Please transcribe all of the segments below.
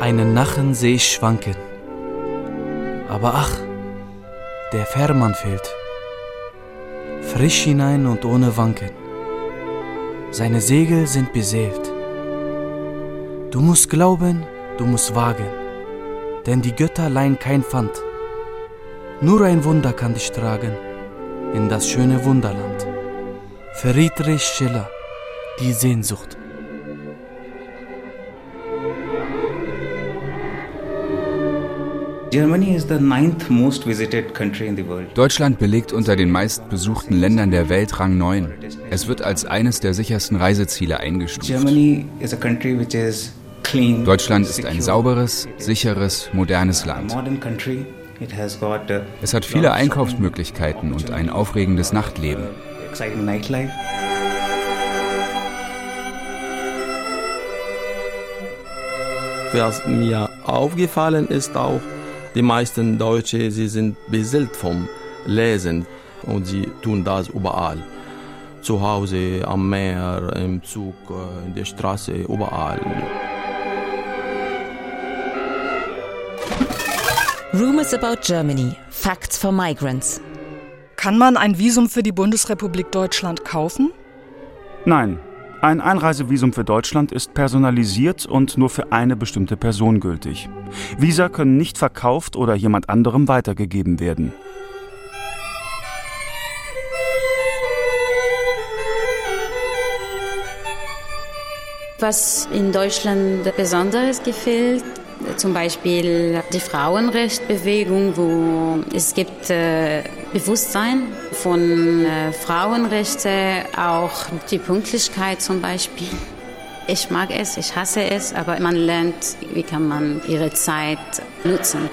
Einen Nachen seh ich schwanken. Aber ach, der Fährmann fehlt. Frisch hinein und ohne Wanken. Seine Segel sind beseelt. Du musst glauben, du musst wagen, denn die Götter leihen kein Pfand. Nur ein Wunder kann dich tragen in das schöne Wunderland. Friedrich Schiller, die Sehnsucht. Deutschland belegt unter den meistbesuchten Ländern der Welt Rang 9. Es wird als eines der sichersten Reiseziele eingestuft. Deutschland ist ein sauberes, sicheres, modernes Land. Es hat viele Einkaufsmöglichkeiten und ein aufregendes Nachtleben. Was mir aufgefallen ist auch, die meisten Deutsche, sie sind beseelt vom Lesen und sie tun das überall. Zu Hause, am Meer, im Zug, in der Straße, überall. Rumors about Germany. Facts for migrants. Kann man ein Visum für die Bundesrepublik Deutschland kaufen? Nein. Ein Einreisevisum für Deutschland ist personalisiert und nur für eine bestimmte Person gültig. Visa können nicht verkauft oder jemand anderem weitergegeben werden. Was in Deutschland Besonderes gefällt, zum Beispiel die Frauenrechtsbewegung, wo es gibt Bewusstsein von Frauenrechten, auch die Pünktlichkeit zum Beispiel. Ich mag es, ich hasse es, aber man lernt, wie kann man ihre Zeit nutzen.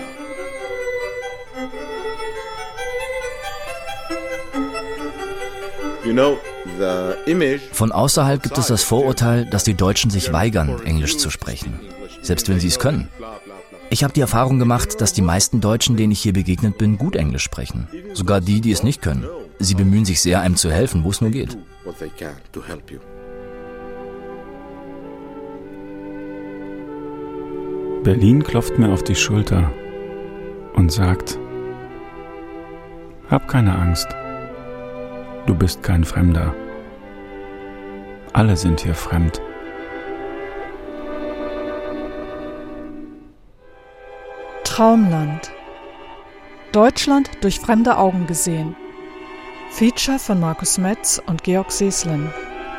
Von außerhalb gibt es das Vorurteil, dass die Deutschen sich weigern, Englisch zu sprechen, selbst wenn sie es können. Ich habe die Erfahrung gemacht, dass die meisten Deutschen, denen ich hier begegnet bin, gut Englisch sprechen. Sogar die, die es nicht können. Sie bemühen sich sehr, einem zu helfen, wo es nur geht. Berlin klopft mir auf die Schulter und sagt: Hab keine Angst. Du bist kein Fremder. Alle sind hier fremd. Traumland. Deutschland durch fremde Augen gesehen. Feature von Markus Metz und Georg Seslin.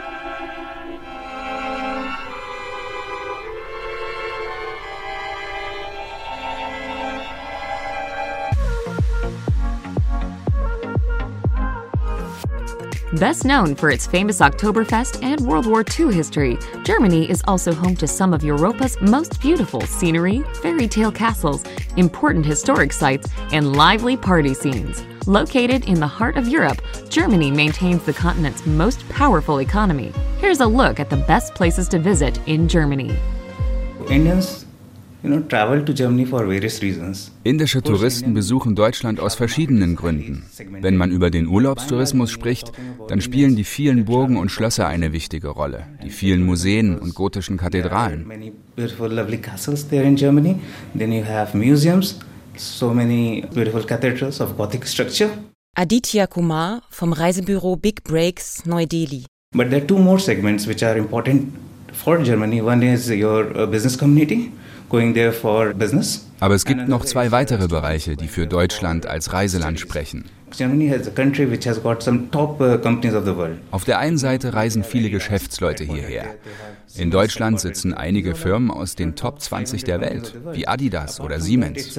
Best known for its famous Oktoberfest and World War II history, Germany is also home to some of Europa's most beautiful scenery, fairy tale castles, important historic sites, and lively party scenes. Located in the heart of Europe, Germany maintains the continent's most powerful economy. Here's a look at the best places to visit in Germany. Indische Touristen besuchen Deutschland aus verschiedenen Gründen. Wenn man über den Urlaubstourismus spricht, dann spielen die vielen Burgen und Schlösser eine wichtige Rolle, die vielen Museen und gotischen Kathedralen. Aditya Kumar vom Reisebüro Big Breaks, Neu-Delhi. But there are two more segments which are important for Germany. One is your business community. Aber es gibt noch zwei weitere Bereiche, die für Deutschland als Reiseland sprechen. Auf der einen Seite reisen viele Geschäftsleute hierher. In Deutschland sitzen einige Firmen aus den Top 20 der Welt, wie Adidas oder Siemens.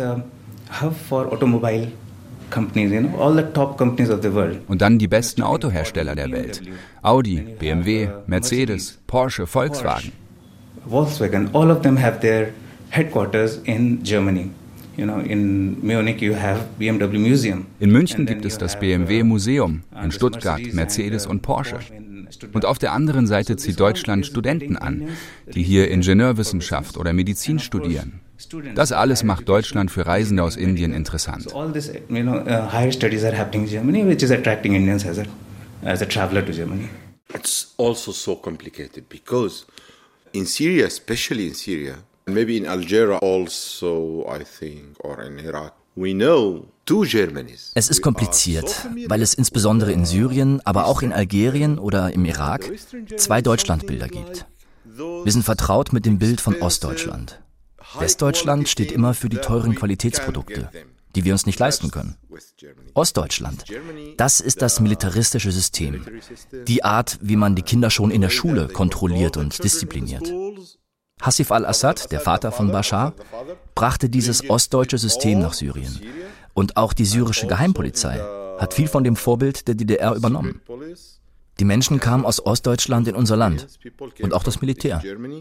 Und dann die besten Autohersteller der Welt. Audi, BMW, Mercedes, Porsche, Volkswagen. All of them have their headquarters in Germany. In Munich you have BMW Museum. In München gibt es das BMW Museum, in Stuttgart Mercedes und Porsche. Und auf der anderen Seite zieht Deutschland Studenten an, die hier Ingenieurwissenschaft oder Medizin studieren. Das alles macht Deutschland für Reisende aus Indien interessant. So all this, higher studies are happening in Germany, which is attracting Indians as a traveler to Germany. It's also so complicated because in Syria, especially in Syria, Maybe in Algeria also, I think, or in Iraq. We know two Germanys. Es ist kompliziert, weil es insbesondere in Syrien, aber auch in Algerien oder im Irak 2 Deutschlandbilder gibt. Wir sind vertraut mit dem Bild von Ostdeutschland. Westdeutschland steht immer für die teuren Qualitätsprodukte, die wir uns nicht leisten können. Ostdeutschland, das ist das militaristische System. Die Art, wie man die Kinder schon in der Schule kontrolliert und diszipliniert. Hassif al-Assad, der Vater von Bashar, brachte dieses ostdeutsche System nach Syrien. Und auch die syrische Geheimpolizei hat viel von dem Vorbild der DDR übernommen. Die Menschen kamen aus Ostdeutschland in unser Land. Und auch das Militär.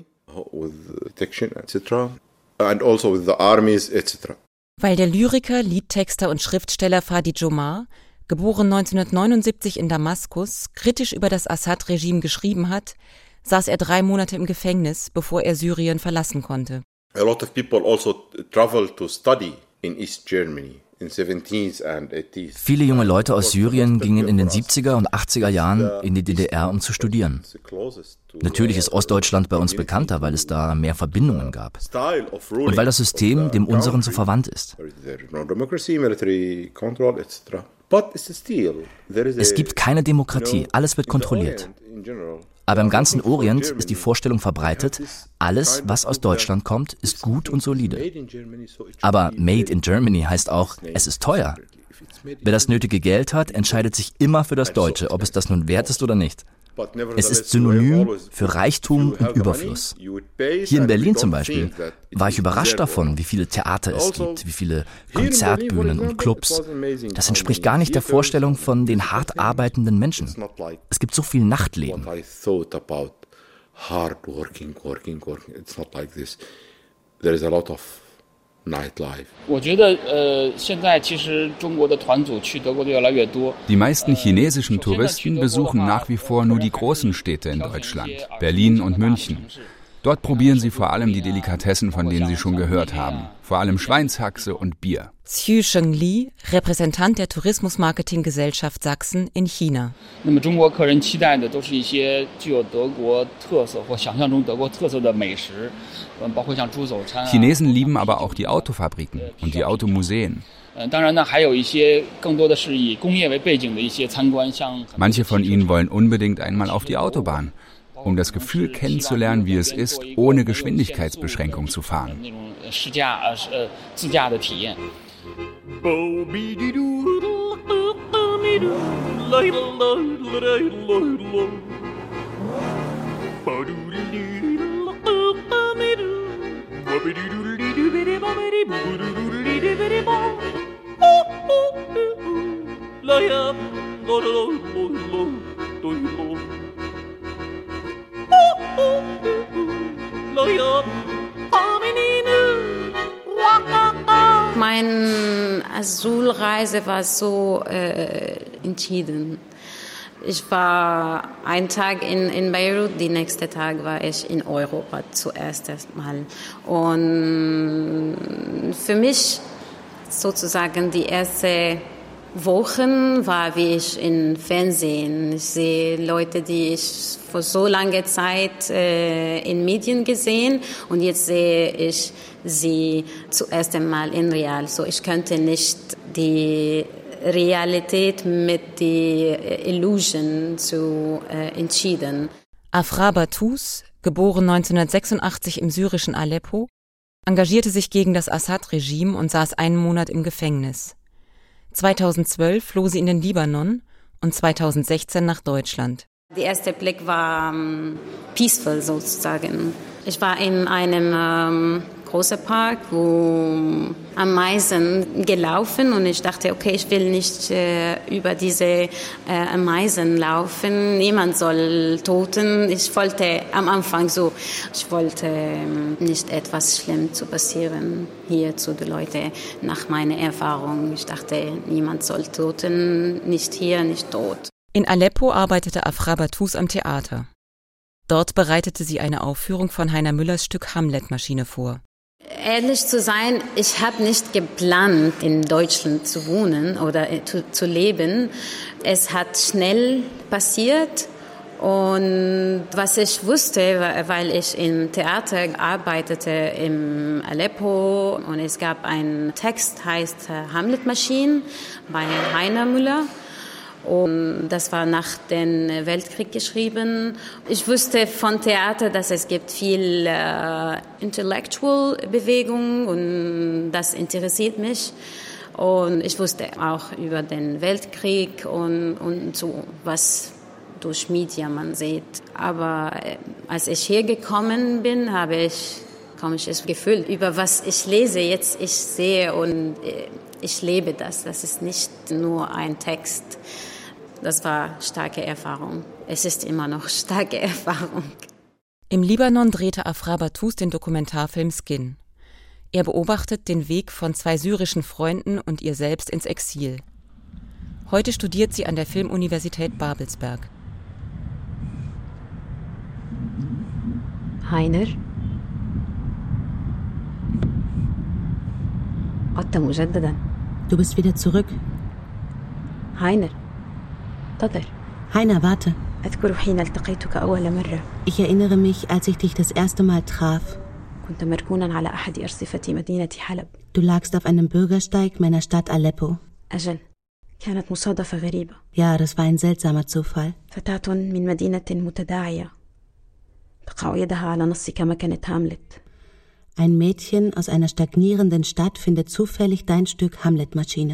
Weil der Lyriker, Liedtexter und Schriftsteller Fadi Jomar, geboren 1979 in Damaskus, kritisch über das Assad-Regime geschrieben hat, saß er 3 Monate im Gefängnis, bevor er Syrien verlassen konnte. A lot of people also traveled to study in East Germany in 70s and 80s. Viele junge Leute aus Syrien gingen in den 70er und 80er Jahren in die DDR, um zu studieren. Natürlich ist Ostdeutschland bei uns bekannter, weil es da mehr Verbindungen gab. Und weil das System dem unseren so verwandt ist. Es gibt keine Demokratie, alles wird kontrolliert. Aber im ganzen Orient ist die Vorstellung verbreitet, alles, was aus Deutschland kommt, ist gut und solide. Aber Made in Germany heißt auch, es ist teuer. Wer das nötige Geld hat, entscheidet sich immer für das Deutsche, ob es das nun wert ist oder nicht. Es ist synonym für Reichtum und Überfluss. Hier in Berlin zum Beispiel war ich überrascht davon, wie viele Theater es gibt, wie viele Konzertbühnen und Clubs. Das entspricht gar nicht der Vorstellung von den hart arbeitenden Menschen. Es gibt so viel Nachtleben. Nightlife. Die meisten chinesischen Touristen besuchen nach wie vor nur die großen Städte in Deutschland, Berlin und München. Dort probieren sie vor allem die Delikatessen, von denen sie schon gehört haben, vor allem Schweinshaxe und Bier. Xu Shengli, Repräsentant der Tourismusmarketinggesellschaft Sachsen in China. Chinesen lieben aber auch die Autofabriken und die Automuseen. Manche von ihnen wollen unbedingt einmal auf die Autobahn, um das Gefühl kennenzulernen, wie es ist, ohne Geschwindigkeitsbeschränkung zu fahren. Meine Asylreise war so entschieden. Ich war einen Tag in Beirut, den nächsten Tag war ich in Europa zuerst Mal. Und für mich sozusagen die erste Wochen war wie ich im Fernsehen. Ich sehe Leute, die ich vor so langer Zeit in Medien gesehen und jetzt sehe ich sie zuerst einmal in real. So ich könnte nicht die Realität mit der Illusion zu entschieden. Afra Batous, geboren 1986 im syrischen Aleppo, engagierte sich gegen das Assad-Regime und saß einen Monat im Gefängnis. 2012 floh sie in den Libanon und 2016 nach Deutschland. Der erste Blick war peaceful sozusagen. Ich war in einem großen Park, wo Ameisen gelaufen und ich dachte, okay, ich will nicht über diese Ameisen laufen. Niemand soll toten. Ich wollte am Anfang so, ich wollte nicht etwas Schlimmes zu passieren hier zu den Leuten nach meiner Erfahrung. Ich dachte, niemand soll toten, nicht hier, nicht dort. In Aleppo arbeitete Afra Batous am Theater. Dort bereitete sie eine Aufführung von Heiner Müllers Stück Hamlet-Maschine vor. Ehrlich zu sein, ich habe nicht geplant, in Deutschland zu wohnen oder zu leben. Es hat schnell passiert Und was ich wusste, weil ich im Theater arbeitete in Aleppo und es gab einen Text, heißt Hamlet-Maschinen bei Heiner Müller. Und das war nach dem Weltkrieg geschrieben. Ich wusste von Theater, dass es gibt viel Intellectual-Bewegung und das interessiert mich. Und ich wusste auch über den Weltkrieg und so, was durch Media man sieht. Aber als ich hier gekommen bin, habe ich komisches Gefühl über was ich lese. Jetzt ich sehe und ich lebe das. Das ist nicht nur ein Text. Das war starke Erfahrung. Es ist immer noch starke Erfahrung. Im Libanon drehte Afra Batous den Dokumentarfilm Skin. Er beobachtet den Weg von 2 syrischen Freunden und ihr selbst ins Exil. Heute studiert sie an der Filmuniversität Babelsberg. Heiner. Du bist wieder zurück. Heiner. Heiner, warte. Ich erinnere mich, als ich dich das erste Mal traf. Du lagst auf einem Bürgersteig meiner Stadt Aleppo. Ja, das war ein seltsamer Zufall. Ein Mädchen aus einer stagnierenden Stadt findet zufällig dein Stück Hamlet-Maschine.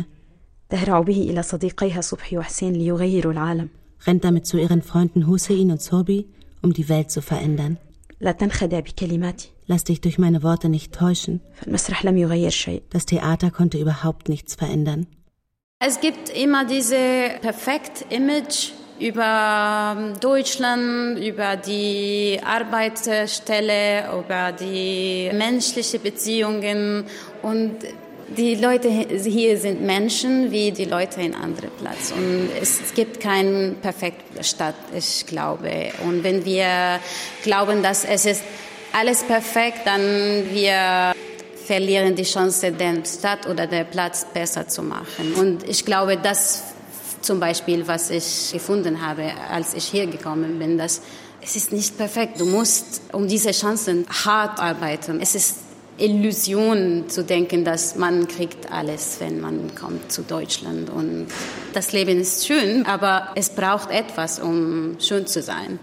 Rennt damit zu ihren Freunden Hussein und Sobi, um die Welt zu verändern. Lass dich durch meine Worte nicht täuschen. Das Theater konnte überhaupt nichts verändern. Es gibt immer diese perfekte Image über Deutschland, über die Arbeitsstelle, über die menschlichen Beziehungen. Und die Leute hier sind Menschen wie die Leute in anderen Platz. Und es gibt keine perfekte Stadt, ich glaube. Und wenn wir glauben, dass es ist alles perfekt, dann wir verlieren die Chance, die Stadt oder den Platz besser zu machen. Und ich glaube, das zum Beispiel, was ich gefunden habe, als ich hier gekommen bin, dass es ist nicht perfekt. Du musst um diese Chancen hart arbeiten. Es ist Illusion zu denken, dass man kriegt alles, wenn man kommt zu Deutschland. Und das Leben ist schön, aber es braucht etwas, um schön zu sein.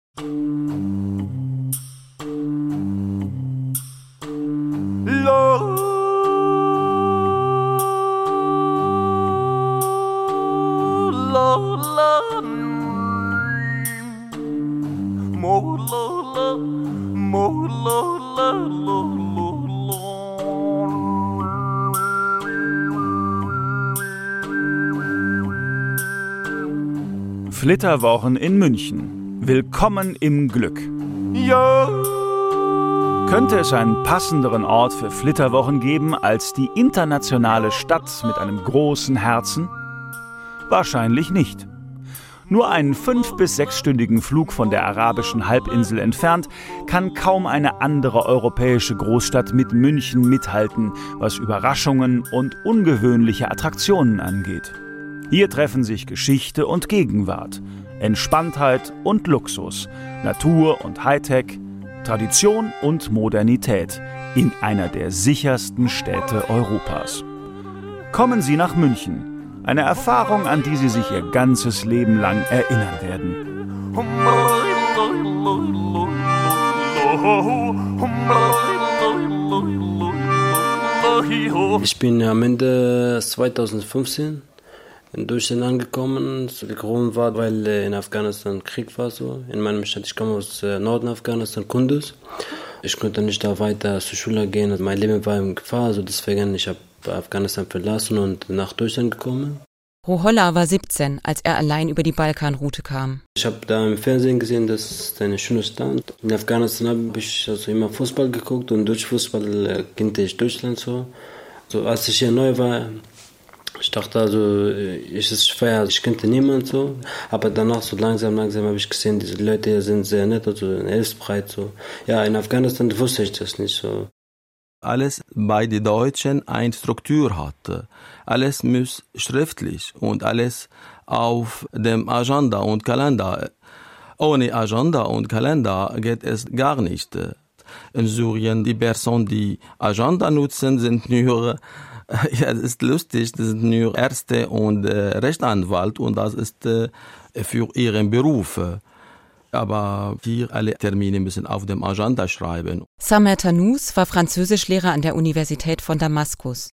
Flitterwochen in München. Willkommen im Glück. Ja. Könnte es einen passenderen Ort für Flitterwochen geben als die internationale Stadt mit einem großen Herzen? Wahrscheinlich nicht. Nur einen 5- bis 6-stündigen Flug von der arabischen Halbinsel entfernt, kann kaum eine andere europäische Großstadt mit München mithalten, was Überraschungen und ungewöhnliche Attraktionen angeht. Hier treffen sich Geschichte und Gegenwart, Entspanntheit und Luxus, Natur und Hightech, Tradition und Modernität in einer der sichersten Städte Europas. Kommen Sie nach München. Eine Erfahrung, an die Sie sich Ihr ganzes Leben lang erinnern werden. Ich bin am Ende 2015 in Deutschland angekommen. Der Grund war, weil in Afghanistan Krieg war. So. In meiner Stadt, ich komme aus Norden Afghanistan, Kunduz. Ich konnte nicht da weiter zur Schule gehen. Mein Leben war in Gefahr, also deswegen ich habe Afghanistan verlassen und nach Deutschland gekommen. Ruhollah war 17, als er allein über die Balkanroute kam. Ich habe da im Fernsehen gesehen, das ist ein schönes Land. In Afghanistan habe ich also immer Fußball geguckt und durch Fußball kannte ich Deutschland so. Also als ich hier neu war, ich dachte also, es ist schwer, ich kannte niemanden so. Aber danach so langsam habe ich gesehen, diese Leute hier sind sehr nett, also hilfsbereit so. Ja, in Afghanistan wusste ich das nicht so. Alles bei den Deutschen eine Struktur hatte. Alles muss schriftlich und alles auf dem Agenda und Kalender. Ohne Agenda und Kalender geht es gar nicht. In Syrien, die Personen, die Agenda nutzen, sind nur, ja, es ist lustig, das sind nur Ärzte und Rechtsanwalt und das ist für ihren Beruf. Aber hier alle Termine müssen auf dem Agenda schreiben. Samer Tanous war Französischlehrer an der Universität von Damaskus.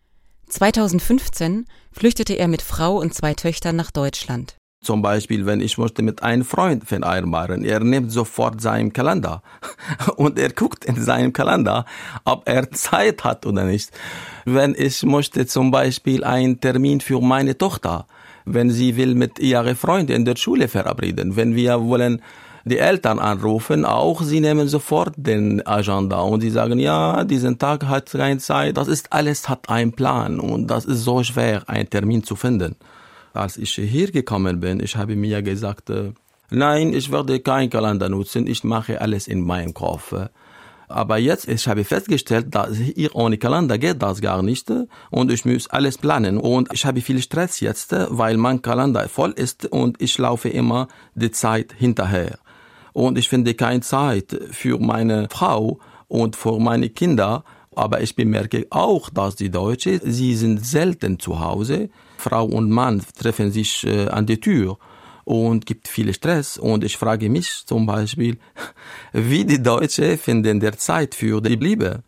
2015 flüchtete er mit Frau und 2 Töchtern nach Deutschland. Zum Beispiel, wenn ich möchte mit einem Freund vereinbaren, er nimmt sofort seinen Kalender und er guckt in seinem Kalender, ob er Zeit hat oder nicht. Wenn ich möchte zum Beispiel einen Termin für meine Tochter, wenn sie will mit ihrer Freundin in der Schule verabreden, wenn wir wollen die Eltern anrufen, auch sie nehmen sofort den Agenda und sie sagen, ja, diesen Tag hat keine Zeit. Das ist alles, hat einen Plan und das ist so schwer, einen Termin zu finden. Als ich hier gekommen bin, ich habe mir gesagt, nein, ich werde keinen Kalender nutzen, ich mache alles in meinem Kopf. Aber jetzt, ich habe festgestellt, dass hier ohne Kalender geht das gar nicht und ich muss alles planen und ich habe viel Stress jetzt, weil mein Kalender voll ist und ich laufe immer die Zeit hinterher. Und ich finde keine Zeit für meine Frau und für meine Kinder, aber ich bemerke auch, dass die Deutschen, sie sind selten zu Hause. Frau und Mann treffen sich an die Tür und gibt viel Stress. Und ich frage mich zum Beispiel, wie die Deutschen finden der Zeit für die Liebe.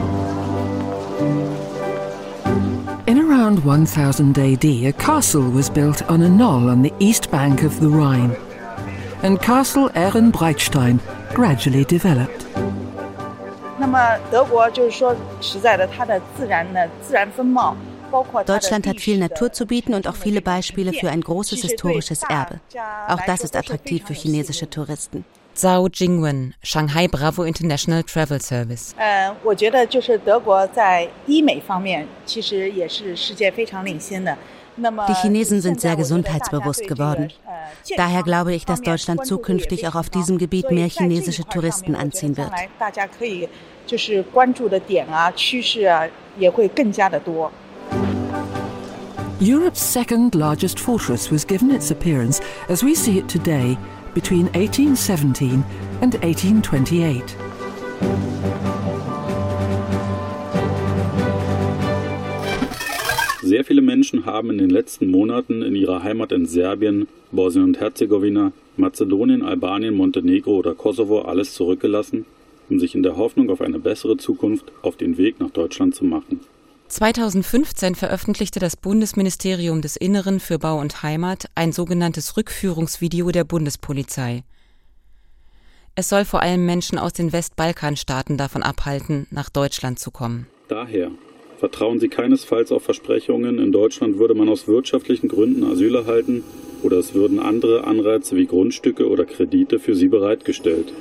In around 1000 AD, a castle was built on a knoll on the east bank of the Rhine. And Castle Ehrenbreitstein gradually developed. Deutschland hat viel Natur zu bieten und auch viele Beispiele für ein großes historisches Erbe. Auch das ist attraktiv für chinesische Touristen. Zhao Jingwen, Shanghai Bravo International Travel Service. Die Chinesen sind sehr gesundheitsbewusst geworden. Daher glaube ich, dass Deutschland zukünftig auch auf diesem Gebiet mehr chinesische Touristen anziehen wird. Europe's second largest fortress was given its appearance as we see it today between 1817 and 1828. Sehr viele Menschen haben in den letzten Monaten in ihrer Heimat in Serbien, Bosnien und Herzegowina, Mazedonien, Albanien, Montenegro oder Kosovo alles zurückgelassen, um sich in der Hoffnung auf eine bessere Zukunft auf den Weg nach Deutschland zu machen. 2015 veröffentlichte das Bundesministerium des Inneren für Bau und Heimat ein sogenanntes Rückführungsvideo der Bundespolizei. Es soll vor allem Menschen aus den Westbalkanstaaten davon abhalten, nach Deutschland zu kommen. Daher vertrauen Sie keinesfalls auf Versprechungen, in Deutschland würde man aus wirtschaftlichen Gründen Asyl erhalten oder es würden andere Anreize wie Grundstücke oder Kredite für Sie bereitgestellt.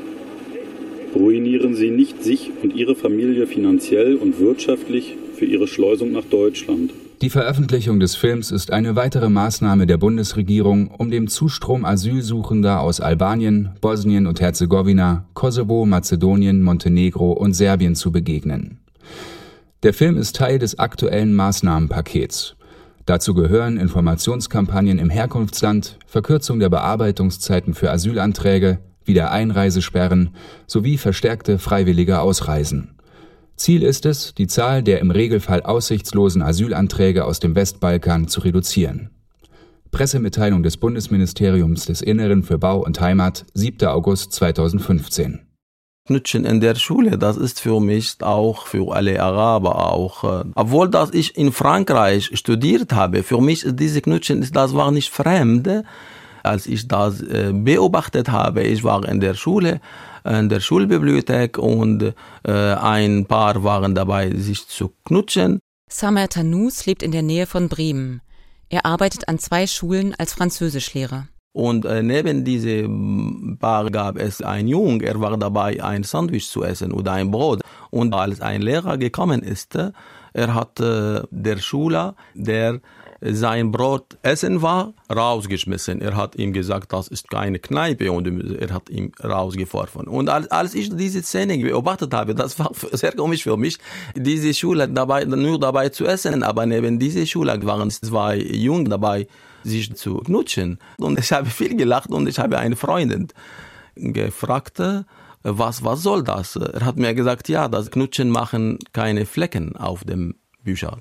Ruinieren Sie nicht sich und Ihre Familie finanziell und wirtschaftlich für Ihre Schleusung nach Deutschland. Die Veröffentlichung des Films ist eine weitere Maßnahme der Bundesregierung, um dem Zustrom Asylsuchender aus Albanien, Bosnien und Herzegowina, Kosovo, Mazedonien, Montenegro und Serbien zu begegnen. Der Film ist Teil des aktuellen Maßnahmenpakets. Dazu gehören Informationskampagnen im Herkunftsland, Verkürzung der Bearbeitungszeiten für Asylanträge, Wiedereinreisesperren sowie verstärkte freiwillige Ausreisen. Ziel ist es, die Zahl der im Regelfall aussichtslosen Asylanträge aus dem Westbalkan zu reduzieren. Pressemitteilung des Bundesministeriums des Inneren für Bau und Heimat, 7. August 2015. Knutschen in der Schule, das ist für mich auch, für alle Araber auch. Obwohl dass ich in Frankreich studiert habe, für mich ist diese Knutschen, das war nicht fremd. Als ich das beobachtet habe, ich war in der Schule, in der Schulbibliothek und ein Paar waren dabei, sich zu knutschen. Samer Tanous lebt in der Nähe von Bremen. Er arbeitet an 2 Schulen als Französischlehrer. Und neben diesem Paar gab es einen Jungen, er war dabei, ein Sandwich zu essen oder ein Brot. Und als ein Lehrer gekommen ist, er hat der Schüler, der sein Brot essen war, rausgeschmissen. Er hat ihm gesagt, das ist keine Kneipe und er hat ihn rausgeworfen. Und als ich diese Szene beobachtet habe, das war sehr komisch für mich, diese Schüler nur dabei zu essen, aber neben dieser Schüler waren 2 Jungen dabei, sich zu knutschen. Und ich habe viel gelacht und ich habe eine Freundin gefragt, was soll das? Er hat mir gesagt, ja, das Knutschen machen keine Flecken auf dem Bücher.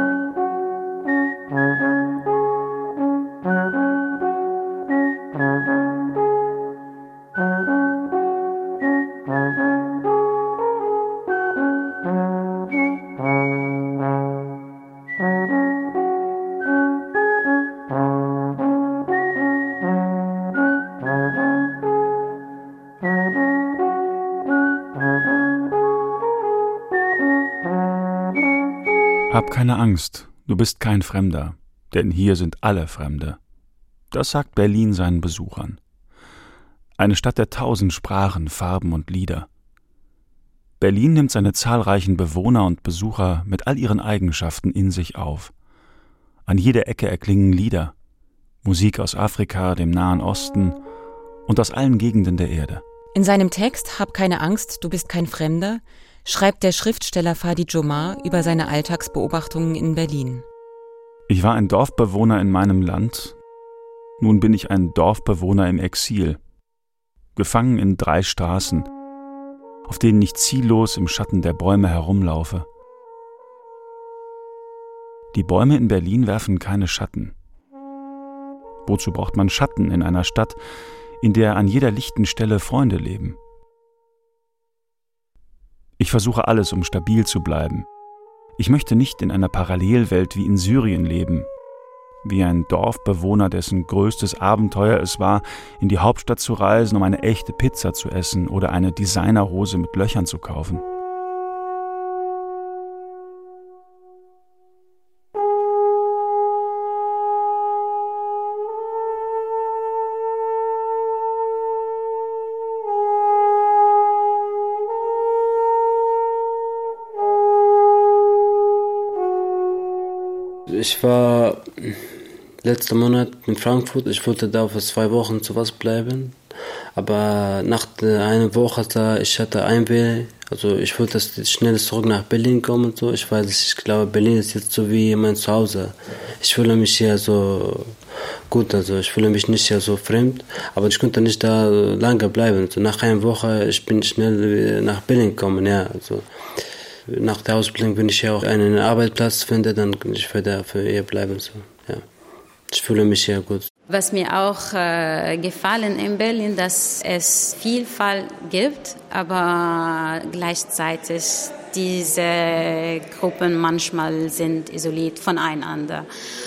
Hab keine Angst, du bist kein Fremder, denn hier sind alle Fremde. Das sagt Berlin seinen Besuchern. Eine Stadt der 1000 Sprachen, Farben und Lieder. Berlin nimmt seine zahlreichen Bewohner und Besucher mit all ihren Eigenschaften in sich auf. An jeder Ecke erklingen Lieder, Musik aus Afrika, dem Nahen Osten und aus allen Gegenden der Erde. In seinem Text »Hab keine Angst, du bist kein Fremder« schreibt der Schriftsteller Fadi Jomar über seine Alltagsbeobachtungen in Berlin. Ich war ein Dorfbewohner in meinem Land, nun bin ich ein Dorfbewohner im Exil, gefangen in 3 Straßen, auf denen ich ziellos im Schatten der Bäume herumlaufe. Die Bäume in Berlin werfen keine Schatten. Wozu braucht man Schatten in einer Stadt, in der an jeder lichten Stelle Freunde leben? Ich versuche alles, um stabil zu bleiben. Ich möchte nicht in einer Parallelwelt wie in Syrien leben, wie ein Dorfbewohner, dessen größtes Abenteuer es war, in die Hauptstadt zu reisen, um eine echte Pizza zu essen oder eine Designerhose mit Löchern zu kaufen. Ich war letzten Monat in Frankfurt. Ich wollte da für 2 Wochen zu was bleiben. Aber nach einer Woche ich hatte Heimweh. Also ich wollte schnell zurück nach Berlin kommen und so. Ich glaube, Berlin ist jetzt so wie mein Zuhause. Ich fühle mich hier so gut, also ich fühle mich nicht hier so fremd. Aber ich konnte nicht da lange bleiben. Also nach einer Woche ich bin schnell nach Berlin gekommen. Ja, also nach der Ausbildung, wenn ich hier auch einen Arbeitsplatz finde, dann kann ich für hier bleiben. So. Ja. Ich fühle mich hier gut. Was mir auch gefallen in Berlin, dass es Vielfalt gibt, aber gleichzeitig diese Gruppen manchmal sind isoliert voneinander.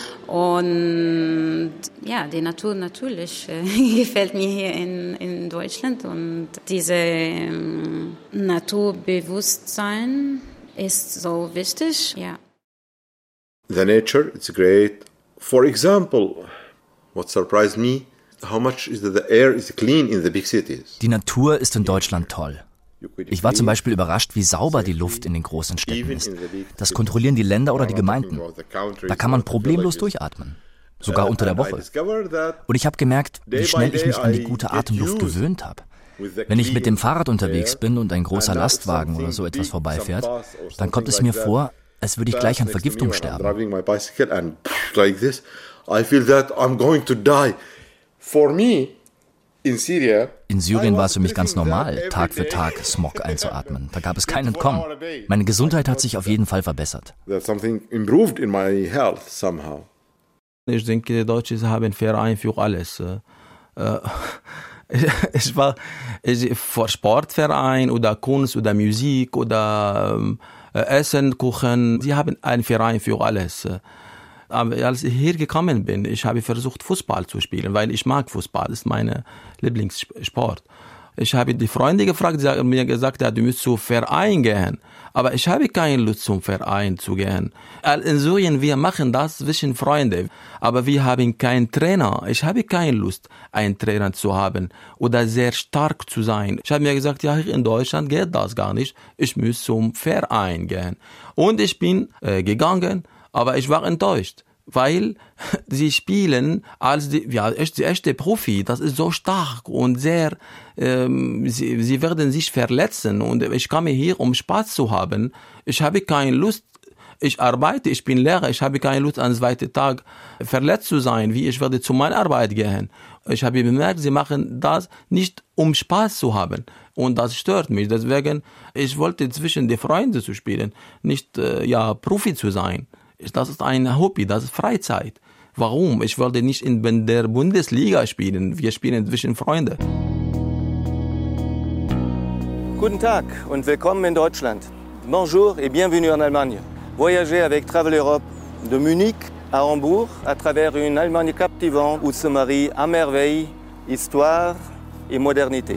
Und ja, die Natur natürlich gefällt mir hier in Deutschland und diese Naturbewusstsein ist so wichtig, ja. The nature, it's great. For example, what surprised me, how much is the air is clean in the big cities. Die Natur ist in Deutschland toll. Ich war zum Beispiel überrascht, wie sauber die Luft in den großen Städten ist. Das kontrollieren die Länder oder die Gemeinden. Da kann man problemlos durchatmen, sogar unter der Woche. Und ich habe gemerkt, wie schnell ich mich an die gute Atemluft gewöhnt habe. Wenn ich mit dem Fahrrad unterwegs bin und ein großer Lastwagen oder so etwas vorbeifährt, dann kommt es mir vor, als würde ich gleich an Vergiftung sterben. In Syrien war es für mich ganz normal, Tag für Tag Smog einzuatmen. Da gab es kein Entkommen. Meine Gesundheit hat sich auf jeden Fall verbessert. Ich denke, die Deutschen haben Verein für alles. Ich war für Sportverein oder Kunst oder Musik oder Essen, Kuchen. Sie haben einen Verein für alles. Aber als ich hier gekommen bin, ich habe versucht, Fußball zu spielen, weil ich mag Fußball, das ist mein Lieblingssport. Ich habe die Freunde gefragt, sie haben mir gesagt, ja, du musst zum Verein gehen. Aber ich habe keine Lust, zum Verein zu gehen. In Syrien, wir machen das zwischen Freunden. Aber wir haben keinen Trainer. Ich habe keine Lust, einen Trainer zu haben oder sehr stark zu sein. Ich habe mir gesagt, ja, hier in Deutschland geht das gar nicht. Ich muss zum Verein gehen. Und ich bin gegangen, aber ich war enttäuscht. weil sie spielen als die echte Profi. Das ist so stark und sehr, sie werden sich verletzen und ich komme hier, um Spaß zu haben. Ich habe keine Lust, ich arbeite, ich bin Lehrer, ich habe keine Lust, am zweiten Tag verletzt zu sein, wie ich werde zu meiner Arbeit gehen. Ich habe bemerkt, sie machen das nicht, um Spaß zu haben. Und das stört mich. Deswegen, ich wollte zwischen die Freunde zu spielen, nicht Profi zu sein. Das ist ein Hobby, das ist Freizeit. Warum? Ich wollte nicht in der Bundesliga spielen. Wir spielen zwischen Freunden. Guten Tag und willkommen in Deutschland. Bonjour et bienvenue en Allemagne. Voyagez avec Travel Europe de Munich à Hambourg à travers une Allemagne captivante où se marient à merveille histoire et modernité.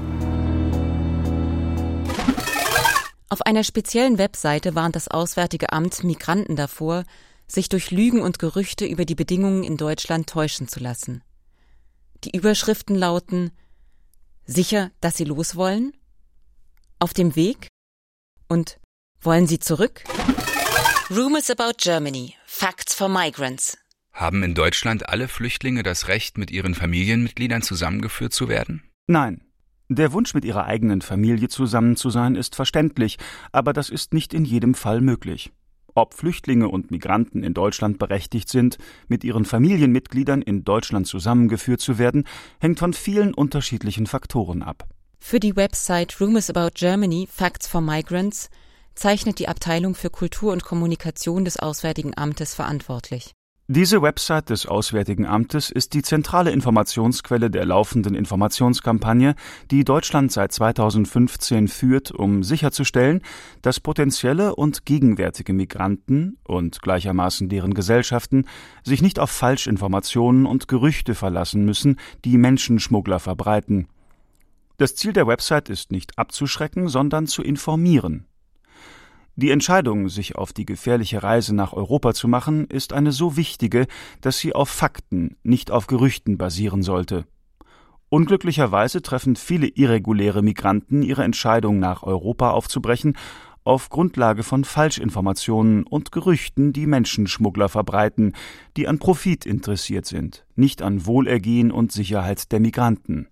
Auf einer speziellen Webseite warnt das Auswärtige Amt Migranten davor, sich durch Lügen und Gerüchte über die Bedingungen in Deutschland täuschen zu lassen. Die Überschriften lauten: Sicher, dass Sie los wollen? Auf dem Weg? Und wollen Sie zurück? Rumors about Germany. Facts for Migrants. Haben in Deutschland alle Flüchtlinge das Recht, mit ihren Familienmitgliedern zusammengeführt zu werden? Nein. Der Wunsch, mit ihrer eigenen Familie zusammen zu sein, ist verständlich, aber das ist nicht in jedem Fall möglich. Ob Flüchtlinge und Migranten in Deutschland berechtigt sind, mit ihren Familienmitgliedern in Deutschland zusammengeführt zu werden, hängt von vielen unterschiedlichen Faktoren ab. Für die Website Rumors About Germany, Facts for Migrants zeichnet die Abteilung für Kultur und Kommunikation des Auswärtigen Amtes verantwortlich. Diese Website des Auswärtigen Amtes ist die zentrale Informationsquelle der laufenden Informationskampagne, die Deutschland seit 2015 führt, um sicherzustellen, dass potenzielle und gegenwärtige Migranten und gleichermaßen deren Gesellschaften sich nicht auf Falschinformationen und Gerüchte verlassen müssen, die Menschenschmuggler verbreiten. Das Ziel der Website ist nicht abzuschrecken, sondern zu informieren. Die Entscheidung, sich auf die gefährliche Reise nach Europa zu machen, ist eine so wichtige, dass sie auf Fakten, nicht auf Gerüchten basieren sollte. Unglücklicherweise treffen viele irreguläre Migranten ihre Entscheidung, nach Europa aufzubrechen, auf Grundlage von Falschinformationen und Gerüchten, die Menschenschmuggler verbreiten, die an Profit interessiert sind, nicht an Wohlergehen und Sicherheit der Migranten.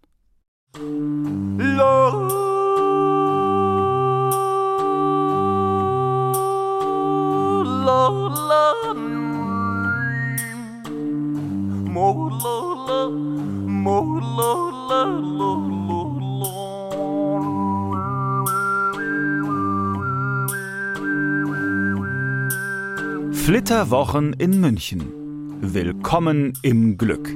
Flitterwochen in München. Willkommen im Glück.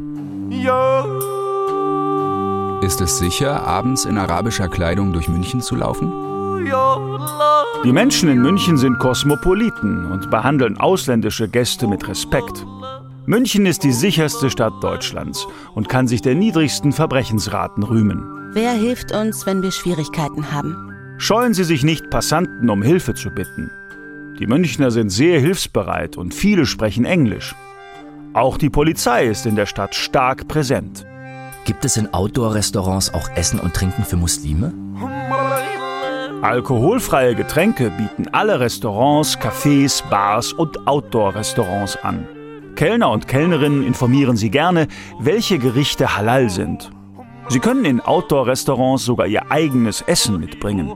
Ist es sicher, abends in arabischer Kleidung durch München zu laufen? Die Menschen in München sind Kosmopoliten und behandeln ausländische Gäste mit Respekt. München ist die sicherste Stadt Deutschlands und kann sich der niedrigsten Verbrechensraten rühmen. Wer hilft uns, wenn wir Schwierigkeiten haben? Scheuen Sie sich nicht, Passanten um Hilfe zu bitten. Die Münchner sind sehr hilfsbereit und viele sprechen Englisch. Auch die Polizei ist in der Stadt stark präsent. Gibt es in Outdoor-Restaurants auch Essen und Trinken für Muslime? Alkoholfreie Getränke bieten alle Restaurants, Cafés, Bars und Outdoor-Restaurants an. Kellner und Kellnerinnen informieren Sie gerne, welche Gerichte halal sind. Sie können in Outdoor-Restaurants sogar ihr eigenes Essen mitbringen.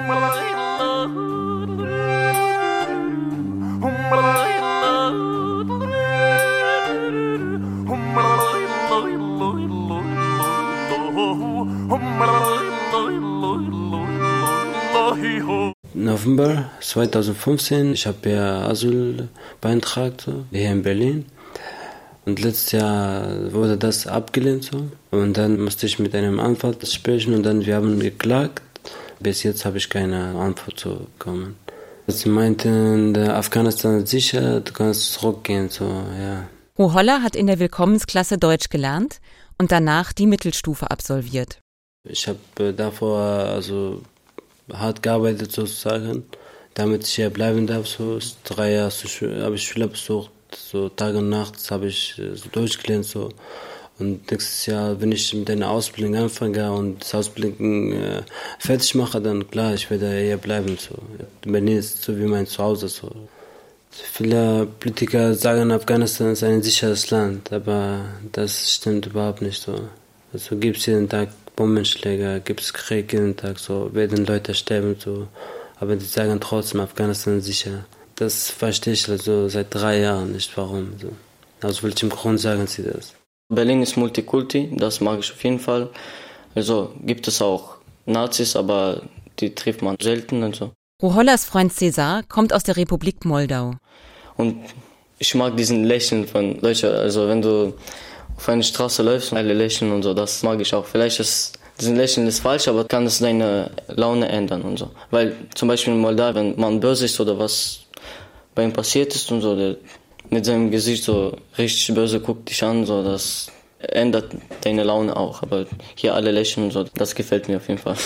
November 2015, ich habe ja Asyl beantragt, so, hier in Berlin. Und letztes Jahr wurde das abgelehnt. So. Und dann musste ich mit einem Anwalt sprechen und dann wir haben geklagt. Bis jetzt habe ich keine Antwort bekommen. Sie meinten, Afghanistan ist sicher, du kannst zurückgehen. So, ja. Holler hat in der Willkommensklasse Deutsch gelernt und danach die Mittelstufe absolviert. Ich habe davor hart gearbeitet sozusagen, damit ich hier bleiben darf. So 3 Jahre habe ich Schule besucht, so Tag und Nacht habe ich so Deutsch gelernt. So. Und nächstes Jahr, wenn ich mit einer Ausbildung anfange und das Ausbildung fertig mache, dann klar, ich werde hier bleiben. So. Berlin ist so wie mein Zuhause. So. Viele Politiker sagen, Afghanistan ist ein sicheres Land, aber das stimmt überhaupt nicht so. Also gibt es jeden Tag Bombenschläge, gibt es Krieg jeden Tag, so werden Leute sterben, so. Aber die sagen trotzdem, Afghanistan ist sicher. Das verstehe ich also seit 3 Jahren nicht, warum. So. Aus welchem Grund sagen sie das? Berlin ist Multikulti, das mag ich auf jeden Fall. Also gibt es auch Nazis, aber die trifft man selten und so. Ruhollas Freund Cesar kommt aus der Republik Moldau. Und ich mag diesen Lächeln von Deutschen. Also wenn du auf eine Straße läufst und alle lächeln und so, das mag ich auch. Vielleicht ist diesen Lächeln ist falsch, aber kann es deine Laune ändern und so. Weil zum Beispiel in Moldau, wenn man böse ist oder was bei ihm passiert ist und so, der mit seinem Gesicht so richtig böse guckt dich an, so, das ändert deine Laune auch. Aber hier alle lächeln und so, das gefällt mir auf jeden Fall.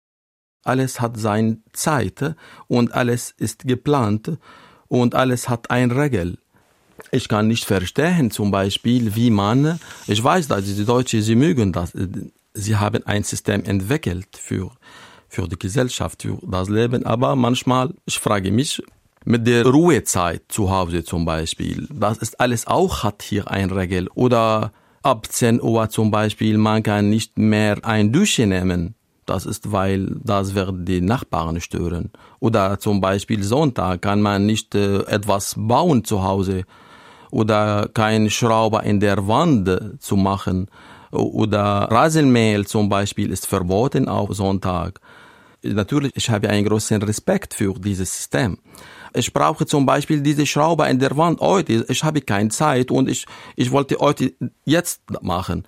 Alles hat seine Zeit und alles ist geplant und alles hat eine Regel. Ich kann nicht verstehen, zum Beispiel, wie man, ich weiß, dass die Deutschen, sie mögen das, sie haben ein System entwickelt für die Gesellschaft, für das Leben, aber manchmal, ich frage mich, mit der Ruhezeit zu Hause zum Beispiel, das ist alles auch, hat hier eine Regel. Oder ab 10 Uhr zum Beispiel, man kann nicht mehr ein Dusche nehmen. Das ist, weil das wird die Nachbarn stören. Oder zum Beispiel Sonntag kann man nicht etwas bauen zu Hause. Oder kein Schrauber in der Wand zu machen. Oder Rasenmähen zum Beispiel ist verboten auf Sonntag. Natürlich, ich habe einen großen Respekt für dieses System. Ich brauche zum Beispiel diese Schrauber in der Wand heute. Ich habe keine Zeit und ich wollte heute jetzt machen.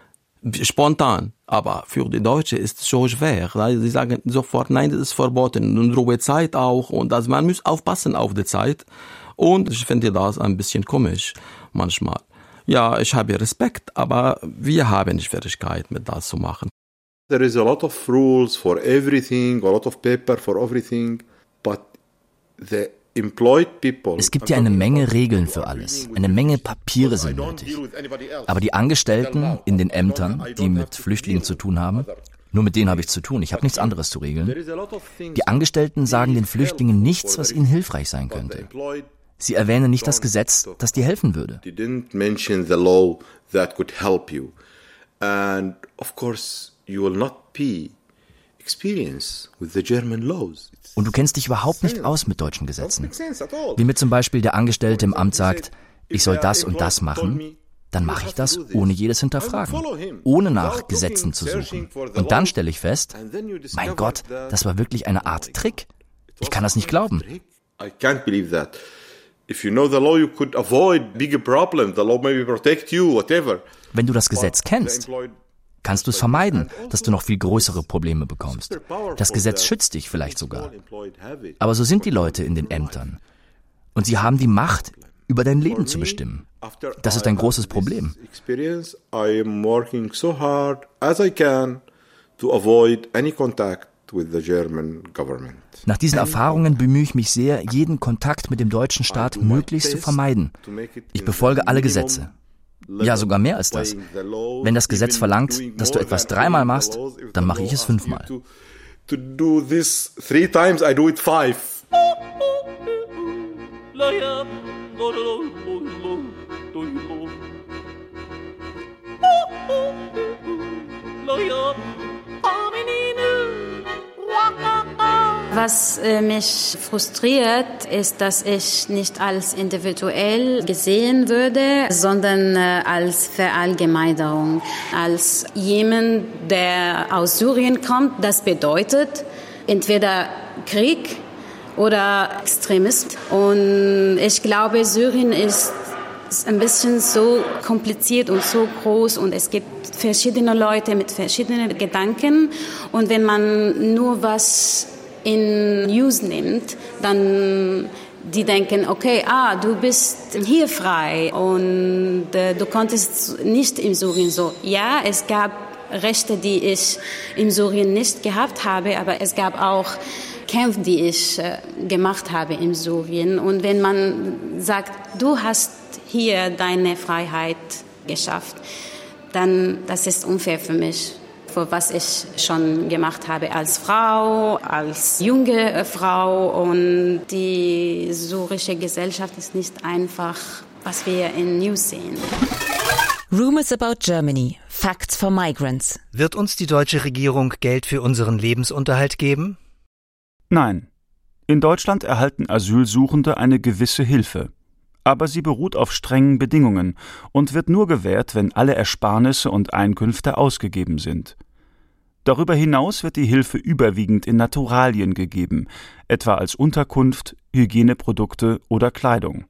Spontan. Aber für die Deutschen ist es so schwer. Sie sagen sofort, nein, das ist verboten. Und Ruhezeit auch. Und also man muss aufpassen auf die Zeit. Und ich finde das ein bisschen komisch manchmal. Ja, ich habe Respekt, aber wir haben Schwierigkeit mit das zu machen. There is a lot of rules for everything, a lot of paper for everything, but the employed people. Es gibt ja eine Menge Regeln für alles. Eine Menge Papiere sind nötig. Aber die Angestellten in den Ämtern, die mit Flüchtlingen zu tun haben, nur mit denen habe ich zu tun, ich habe nichts anderes zu regeln. Die Angestellten sagen den Flüchtlingen nichts, was ihnen hilfreich sein könnte. Sie erwähnen nicht das Gesetz, das dir helfen würde. They didn't mention the law that could help you. And of course, you will not be experienced with the German laws. Und du kennst dich überhaupt nicht aus mit deutschen Gesetzen. Wie mir zum Beispiel der Angestellte im Amt sagt, ich soll das und das machen, dann mache ich das ohne jedes Hinterfragen, ohne nach Gesetzen zu suchen. Und dann stelle ich fest, mein Gott, das war wirklich eine Art Trick. Ich kann das nicht glauben. I can't believe that. If you know the law, you could avoid bigger problems. The law maybe protect you, whatever. Wenn du das Gesetz kennst, kannst du es vermeiden, dass du noch viel größere Probleme bekommst. Das Gesetz schützt dich vielleicht sogar. Aber so sind die Leute in den Ämtern. Und sie haben die Macht, über dein Leben zu bestimmen. Das ist ein großes Problem. I am working so hard as I can to avoid any contact with the German government. Nach diesen Erfahrungen bemühe ich mich sehr, jeden Kontakt mit dem deutschen Staat möglichst zu vermeiden. Ich befolge alle Gesetze. Ja, sogar mehr als das. Wenn das Gesetz verlangt, dass du etwas 3-mal machst, dann mache ich es 5-mal. To do this 3 times, I do it 5. Was mich frustriert, ist, dass ich nicht als individuell gesehen würde, sondern als Verallgemeinerung. Als jemand, der aus Syrien kommt, das bedeutet entweder Krieg oder Extremist. Und ich glaube, Syrien ist ein bisschen so kompliziert und so groß und es gibt verschiedene Leute mit verschiedenen Gedanken. Und wenn man nur was in News nimmt, dann die denken, okay, du bist hier frei und du konntest nicht in Syrien so. Ja, es gab Rechte, die ich in Syrien nicht gehabt habe, aber es gab auch Kämpfe, die ich gemacht habe in Syrien. Und wenn man sagt, du hast hier deine Freiheit geschafft, dann das ist unfair für mich. für was ich schon gemacht habe als Frau, als junge Frau. Und die syrische Gesellschaft ist nicht einfach, was wir in News sehen. Rumors about Germany. Facts for Migrants. Wird uns die deutsche Regierung Geld für unseren Lebensunterhalt geben? Nein. In Deutschland erhalten Asylsuchende eine gewisse Hilfe. Aber sie beruht auf strengen Bedingungen und wird nur gewährt, wenn alle Ersparnisse und Einkünfte ausgegeben sind. Darüber hinaus wird die Hilfe überwiegend in Naturalien gegeben, etwa als Unterkunft, Hygieneprodukte oder Kleidung.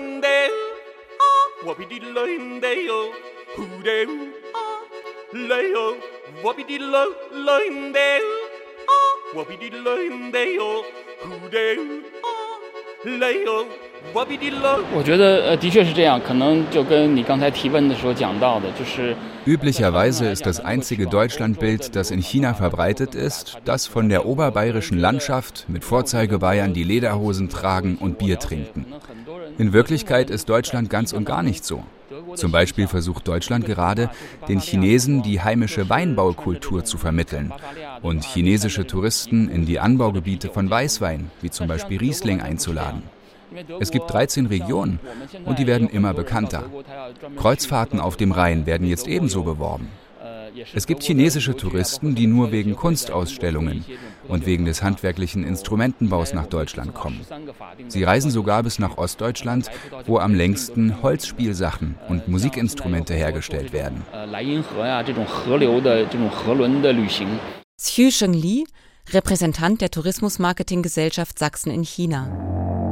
Üblicherweise ist das einzige Deutschlandbild, das in China verbreitet ist, das von der oberbayerischen Landschaft mit Vorzeigebayern, die Lederhosen tragen und Bier trinken. In Wirklichkeit ist Deutschland ganz und gar nicht so. Zum Beispiel versucht Deutschland gerade, den Chinesen die heimische Weinbaukultur zu vermitteln und chinesische Touristen in die Anbaugebiete von Weißwein, wie zum Beispiel Riesling, einzuladen. Es gibt 13 Regionen und die werden immer bekannter. Kreuzfahrten auf dem Rhein werden jetzt ebenso beworben. Es gibt chinesische Touristen, die nur wegen Kunstausstellungen und wegen des handwerklichen Instrumentenbaus nach Deutschland kommen. Sie reisen sogar bis nach Ostdeutschland, wo am längsten Holzspielsachen und Musikinstrumente hergestellt werden. Xu Shengli, Repräsentant der Tourismusmarketinggesellschaft Sachsen in China.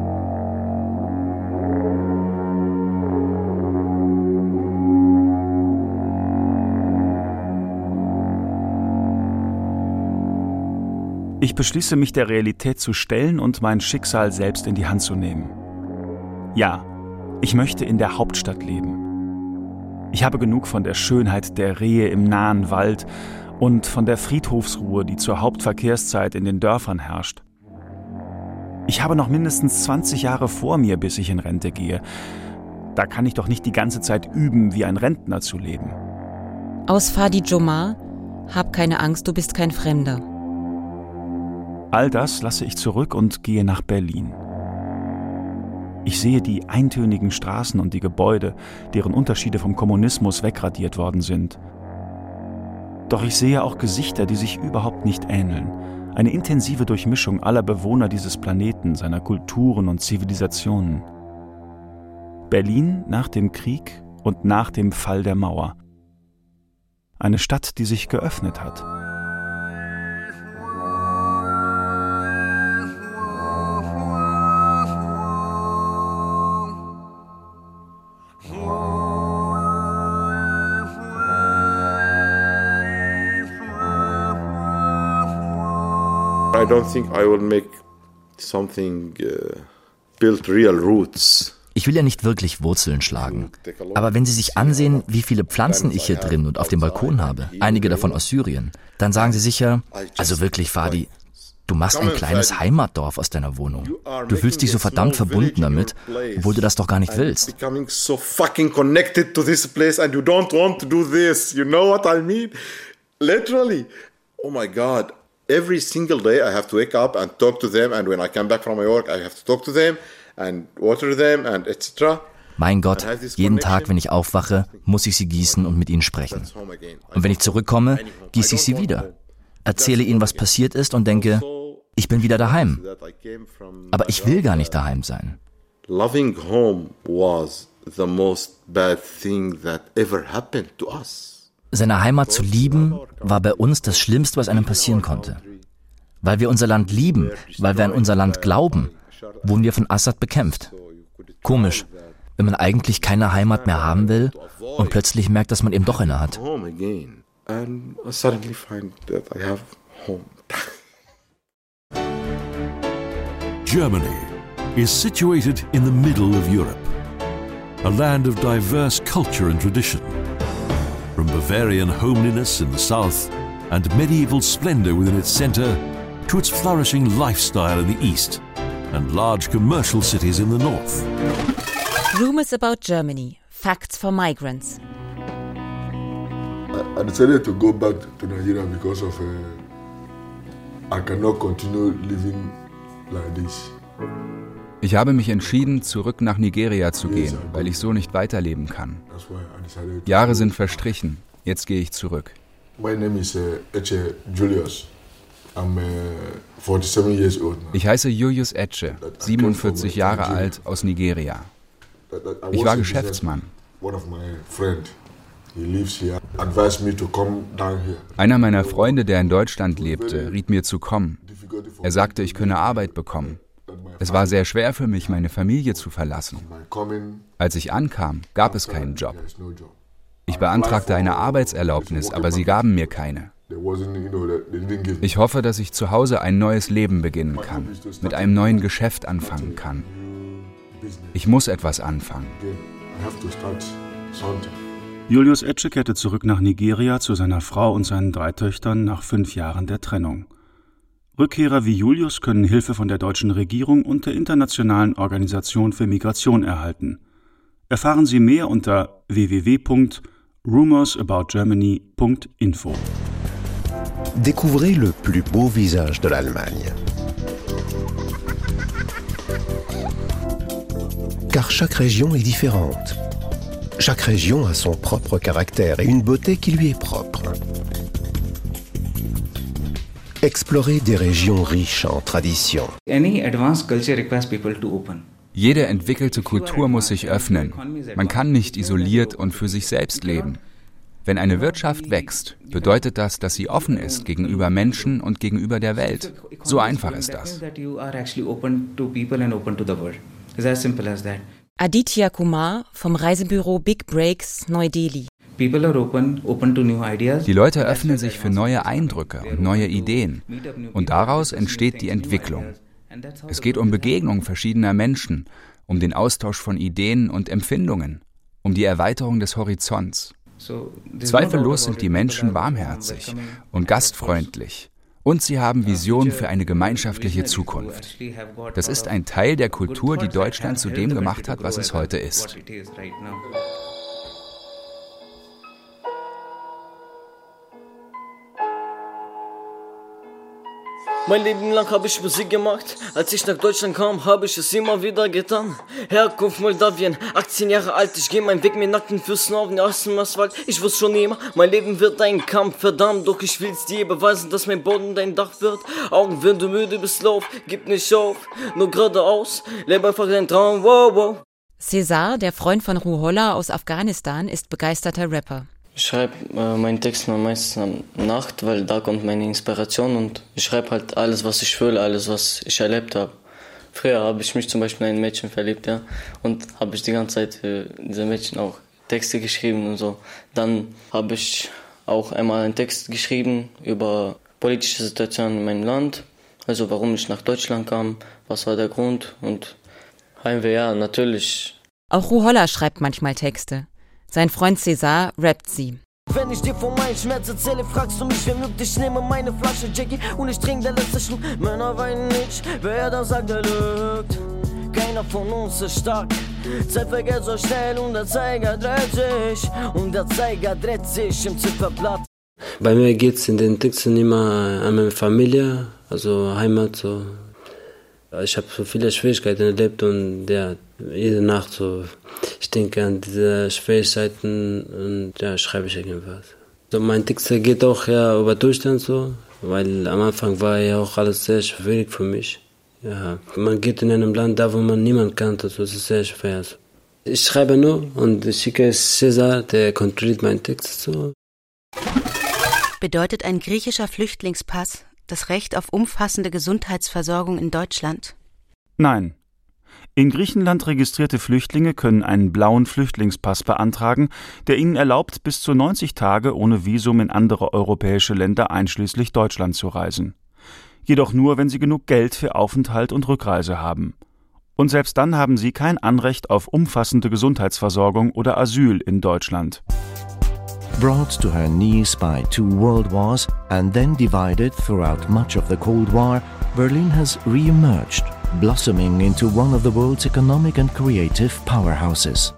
Ich beschließe mich der Realität zu stellen und mein Schicksal selbst in die Hand zu nehmen. Ja, ich möchte in der Hauptstadt leben. Ich habe genug von der Schönheit der Rehe im nahen Wald und von der Friedhofsruhe, die zur Hauptverkehrszeit in den Dörfern herrscht. Ich habe noch mindestens 20 Jahre vor mir, bis ich in Rente gehe. Da kann ich doch nicht die ganze Zeit üben, wie ein Rentner zu leben. Aus Fadi Jomar, hab keine Angst, du bist kein Fremder. All das lasse ich zurück und gehe nach Berlin. Ich sehe die eintönigen Straßen und die Gebäude, deren Unterschiede vom Kommunismus wegradiert worden sind. Doch ich sehe auch Gesichter, die sich überhaupt nicht ähneln. Eine intensive Durchmischung aller Bewohner dieses Planeten, seiner Kulturen und Zivilisationen. Berlin nach dem Krieg und nach dem Fall der Mauer. Eine Stadt, die sich geöffnet hat. I don't think I will make something build real roots. Ich will ja nicht wirklich Wurzeln schlagen. Aber wenn Sie sich ansehen, wie viele Pflanzen ich hier drin und auf dem Balkon habe, einige davon aus Syrien, dann sagen Sie sicher, also wirklich, Fadi, du machst ein kleines Heimatdorf aus deiner Wohnung. Du fühlst dich so verdammt verbunden damit, obwohl du das doch gar nicht willst. Becoming so fucking connected to this place and you don't want to do this. You know what I mean? Literally. Oh my God. Every single day I have to wake up and talk to them, and when I come back from my work I have to talk to them and water them and etc. Mein Gott, jeden Tag, wenn ich aufwache, muss ich sie gießen und mit ihnen sprechen. Und wenn ich zurückkomme, gieße ich sie wieder. Erzähle ihnen, was passiert ist und denke, ich bin wieder daheim. Aber ich will gar nicht daheim sein. Loving home was the most bad thing that ever happened to us. Seine Heimat zu lieben, war bei uns das Schlimmste, was einem passieren konnte. Weil wir unser Land lieben, weil wir an unser Land glauben, wurden wir von Assad bekämpft. Komisch, wenn man eigentlich keine Heimat mehr haben will und plötzlich merkt, dass man eben doch eine hat. Germany is situated in the middle of Europe, a land of diverse culture and tradition. From Bavarian homeliness in the south and medieval splendor within its center to its flourishing lifestyle in the east and large commercial cities in the north. Rumors about Germany. Facts for migrants. I decided to go back to Nigeria because of I cannot continue living like this. Ich habe mich entschieden, zurück nach Nigeria zu gehen, weil ich so nicht weiterleben kann. Jahre sind verstrichen, jetzt gehe ich zurück. My name is Eche Julius. I'm 47 years old. Ich heiße Julius Eche, 47 Jahre alt, aus Nigeria. Ich war Geschäftsmann. Einer meiner Freunde, der in Deutschland lebte, riet mir zu kommen. Er sagte, ich könne Arbeit bekommen. Es war sehr schwer für mich, meine Familie zu verlassen. Als ich ankam, gab es keinen Job. Ich beantragte eine Arbeitserlaubnis, aber sie gaben mir keine. Ich hoffe, dass ich zu Hause ein neues Leben beginnen kann, mit einem neuen Geschäft anfangen kann. Ich muss etwas anfangen. Julius Eche kehrte zurück nach Nigeria zu seiner Frau und seinen 3 Töchtern nach 5 Jahren der Trennung. Rückkehrer wie Julius können Hilfe von der deutschen Regierung und der Internationalen Organisation für Migration erhalten. Erfahren Sie mehr unter www.rumorsaboutgermany.info. Découvrez le plus beau visage de l'Allemagne. Car chaque région est différente. Chaque région a son propre caractère et une beauté qui lui est propre. Explorez des régions riches en traditions. Any advanced culture requires people to open. Jede entwickelte Kultur muss sich öffnen. Man kann nicht isoliert und für sich selbst leben. Wenn eine Wirtschaft wächst, bedeutet das, dass sie offen ist gegenüber Menschen und gegenüber der Welt. So einfach ist das. Aditya Kumar vom Reisebüro Big Breaks, Neu-Delhi. Die Leute öffnen sich für neue Eindrücke und neue Ideen. Und daraus entsteht die Entwicklung. Es geht um Begegnung verschiedener Menschen, um den Austausch von Ideen und Empfindungen, um die Erweiterung des Horizonts. Zweifellos sind die Menschen warmherzig und gastfreundlich. Und sie haben Visionen für eine gemeinschaftliche Zukunft. Das ist ein Teil der Kultur, die Deutschland zu dem gemacht hat, was es heute ist. Mein Leben lang habe ich Musik gemacht. Als ich nach Deutschland kam, habe ich es immer wieder getan. Herkunft Moldawien, 18 Jahre alt. Ich gehe meinen Weg mit nackten Füßen auf den ersten Asphalt. Ich wusste schon immer, mein Leben wird ein Kampf, verdammt. Doch ich will's dir beweisen, dass mein Boden dein Dach wird. Augen, wenn du müde bist, lauf, gib nicht auf. Nur geradeaus, lebe einfach deinen Traum, wow, wow. Cesar, der Freund von Ruhollah aus Afghanistan, ist begeisterter Rapper. Ich schreibe meinen Text meistens am Nacht, weil da kommt meine Inspiration und ich schreibe halt alles, was ich fühle, alles, was ich erlebt habe. Früher habe ich mich zum Beispiel in ein Mädchen verliebt, ja, und habe ich die ganze Zeit für diese Mädchen auch Texte geschrieben und so. Dann habe ich auch einmal einen Text geschrieben über politische Situationen in meinem Land, also warum ich nach Deutschland kam, was war der Grund und Heimweh, ja, natürlich. Auch Ruhollah schreibt manchmal Texte. Sein Freund Cesar rappt sie. Wenn ich dir von meinem Schmerz erzähle, fragst du mich, wer mögt, ich nehme meine Flasche Jackie und ich trinke der letzte Schluck. Männer weinen nicht, wer dann sagt, er lügt. Keiner von uns ist stark. Zeit vergeht so schnell und der Zeiger dreht sich. Und der Zeiger dreht sich im Zifferblatt. Bei mir geht's in den Texten immer an meine Familie, also Heimat, so. Ich habe so viele Schwierigkeiten erlebt und ja, jede Nacht so, ich denke an diese Schwierigkeiten und ja, schreibe ich irgendwas. So, mein Text geht auch ja über Deutschland so, weil am Anfang war ja auch alles sehr schwierig für mich. Ja, man geht in einem Land da, wo man niemanden kannte, also es ist sehr schwer. Ich schreibe nur und ich schicke Cesar, der kontrolliert meinen Text so. Bedeutet ein griechischer Flüchtlingspass das Recht auf umfassende Gesundheitsversorgung in Deutschland? Nein. In Griechenland registrierte Flüchtlinge können einen blauen Flüchtlingspass beantragen, der ihnen erlaubt, bis zu 90 Tage ohne Visum in andere europäische Länder einschließlich Deutschland zu reisen. Jedoch nur, wenn sie genug Geld für Aufenthalt und Rückreise haben. Und selbst dann haben sie kein Anrecht auf umfassende Gesundheitsversorgung oder Asyl in Deutschland. Brought to her knees by 2 world wars and then divided throughout much of the Cold War, Berlin has re-emerged blossoming into one of the world's economic and creative powerhouses.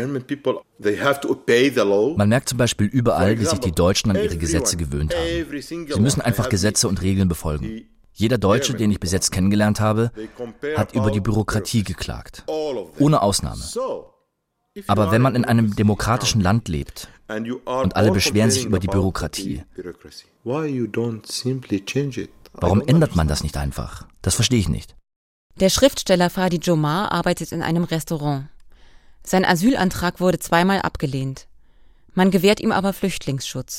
Man merkt zum Beispiel überall, wie sich die Deutschen an ihre Gesetze gewöhnt haben. Sie müssen einfach Gesetze und Regeln befolgen. Jeder Deutsche, den ich bis jetzt kennengelernt habe, hat über die Bürokratie geklagt. Ohne Ausnahme. Aber wenn man in einem demokratischen Land lebt und alle beschweren sich über die Bürokratie, warum ändert man das nicht einfach? Das verstehe ich nicht. Der Schriftsteller Fadi Jomar arbeitet in einem Restaurant. Sein Asylantrag wurde 2-mal abgelehnt. Man gewährt ihm aber Flüchtlingsschutz.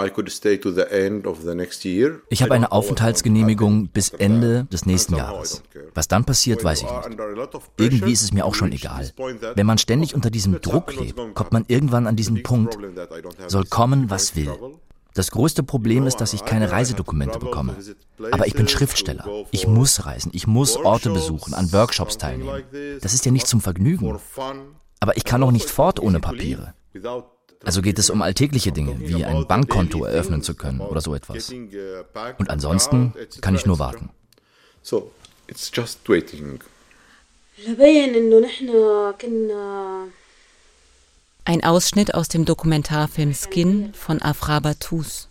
Ich habe eine Aufenthaltsgenehmigung bis Ende des nächsten Jahres. Was dann passiert, weiß ich nicht. Irgendwie ist es mir auch schon egal. Wenn man ständig unter diesem Druck lebt, kommt man irgendwann an diesen Punkt, soll kommen, was will. Das größte Problem ist, dass ich keine Reisedokumente bekomme. Aber ich bin Schriftsteller. Ich muss reisen, ich muss Orte besuchen, an Workshops teilnehmen. Das ist ja nicht zum Vergnügen. Aber ich kann auch nicht fort ohne Papiere. Also geht es um alltägliche Dinge, wie ein Bankkonto eröffnen zu können oder so etwas. Und ansonsten kann ich nur warten. So, it's just waiting. Ein Ausschnitt aus dem Dokumentarfilm Skin von Afra Batous.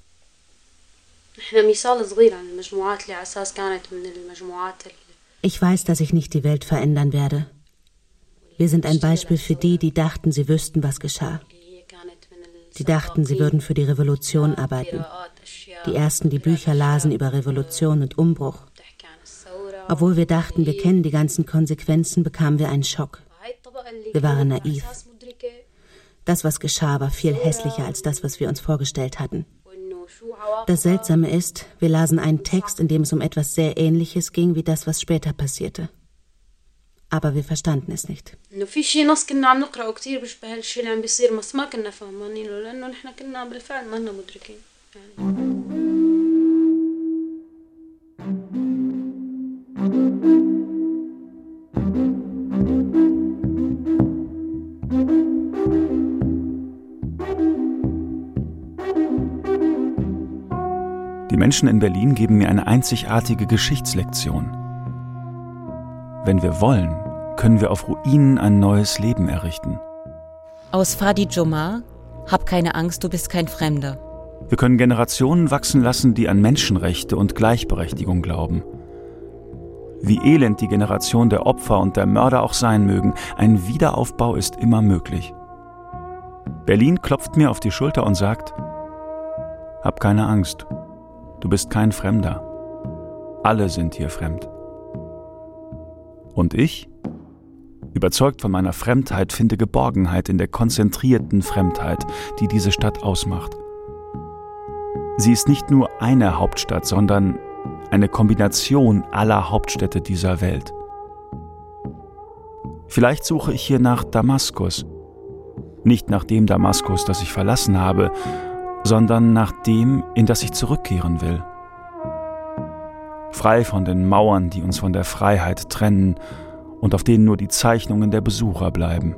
Ich weiß, dass ich nicht die Welt verändern werde. Wir sind ein Beispiel für die dachten, sie wüssten, was geschah. Die dachten, sie würden für die Revolution arbeiten. Die Ersten, die Bücher lasen über Revolution und Umbruch. Obwohl wir dachten, wir kennen die ganzen Konsequenzen, bekamen wir einen Schock. Wir waren naiv. Das, was geschah, war viel hässlicher als das, was wir uns vorgestellt hatten. Das Seltsame ist, wir lasen einen Text, in dem es um etwas sehr Ähnliches ging, wie das, was später passierte. Aber wir verstanden es nicht. Die Menschen in Berlin geben mir eine einzigartige Geschichtslektion. Wenn wir wollen, können wir auf Ruinen ein neues Leben errichten. Aus Fadi Jomar, hab keine Angst, du bist kein Fremder. Wir können Generationen wachsen lassen, die an Menschenrechte und Gleichberechtigung glauben. Wie elend die Generation der Opfer und der Mörder auch sein mögen, ein Wiederaufbau ist immer möglich. Berlin klopft mir auf die Schulter und sagt: Hab keine Angst, du bist kein Fremder. Alle sind hier fremd. Und ich, überzeugt von meiner Fremdheit, finde Geborgenheit in der konzentrierten Fremdheit, die diese Stadt ausmacht. Sie ist nicht nur eine Hauptstadt, sondern eine Kombination aller Hauptstädte dieser Welt. Vielleicht suche ich hier nach Damaskus. Nicht nach dem Damaskus, das ich verlassen habe, sondern nach dem, in das ich zurückkehren will. Frei von den Mauern, die uns von der Freiheit trennen und auf denen nur die Zeichnungen der Besucher bleiben.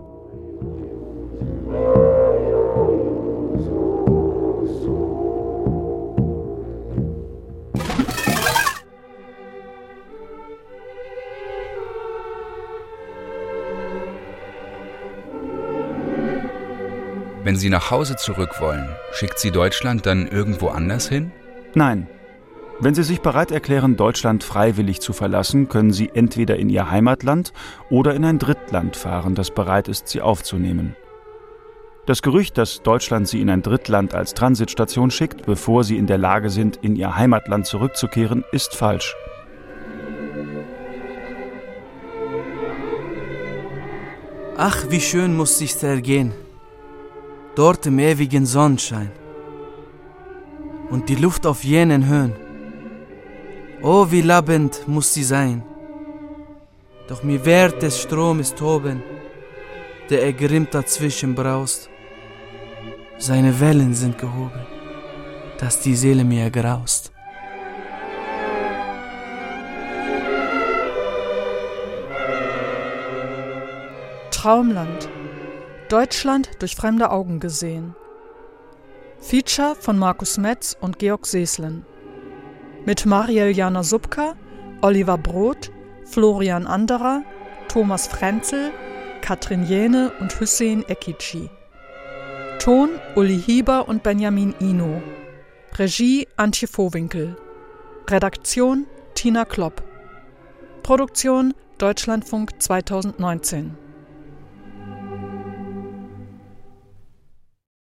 Wenn Sie nach Hause zurück wollen, schickt Sie Deutschland dann irgendwo anders hin? Nein. Wenn Sie sich bereit erklären, Deutschland freiwillig zu verlassen, können Sie entweder in Ihr Heimatland oder in ein Drittland fahren, das bereit ist, Sie aufzunehmen. Das Gerücht, dass Deutschland Sie in ein Drittland als Transitstation schickt, bevor Sie in der Lage sind, in Ihr Heimatland zurückzukehren, ist falsch. Ach, wie schön muss sich's ergehen. Dort im ewigen Sonnenschein. Und die Luft auf jenen Höhen. Oh, wie labbend muss sie sein. Doch mir wehrt des Stromes toben, der ergrimmt dazwischen braust. Seine Wellen sind gehoben, dass die Seele mir graust. Traumland. Deutschland durch fremde Augen gesehen. Feature von Markus Metz und Georg Seeslen. Mit Mariel Jana Subka, Oliver Broth, Florian Anderer, Thomas Frenzel, Katrin Jähne und Hüseyin Ekici. Ton Uli Hieber und Benjamin Ino. Regie Antje Vohwinkel. Redaktion Tina Klopp. Produktion Deutschlandfunk 2019.